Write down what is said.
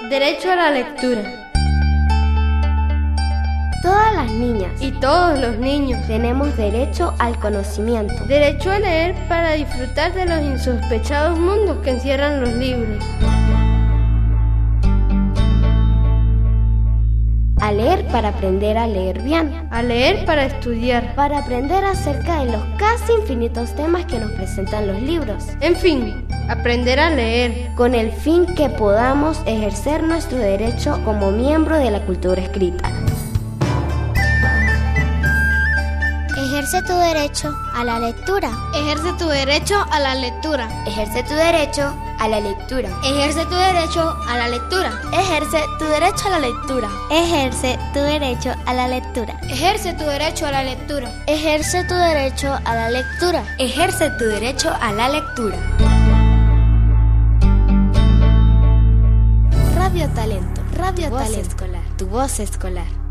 Derecho a la lectura. Todas las niñas Y todos los niños. tenemos derecho al conocimiento. Derecho a leer para disfrutar de los insospechados mundos que encierran los libros. A leer para aprender a leer bien. A leer para estudiar. Para aprender acerca de los casi infinitos temas que nos presentan los libros. En fin, aprender a leer. Con el fin que podamos ejercer nuestro derecho como miembro de la cultura escrita. Ejerce tu derecho a la lectura. Ejerce tu derecho a la lectura. Ejerce tu derecho a la lectura. Ejerce tu derecho a la lectura. Ejerce tu derecho a la lectura. Ejerce tu derecho a la lectura. Ejerce tu derecho a la lectura. Ejerce tu derecho a la lectura. Ejerce tu derecho a la lectura. Radio Talento. Radio Tu voz Talento. escolar. Tu voz escolar.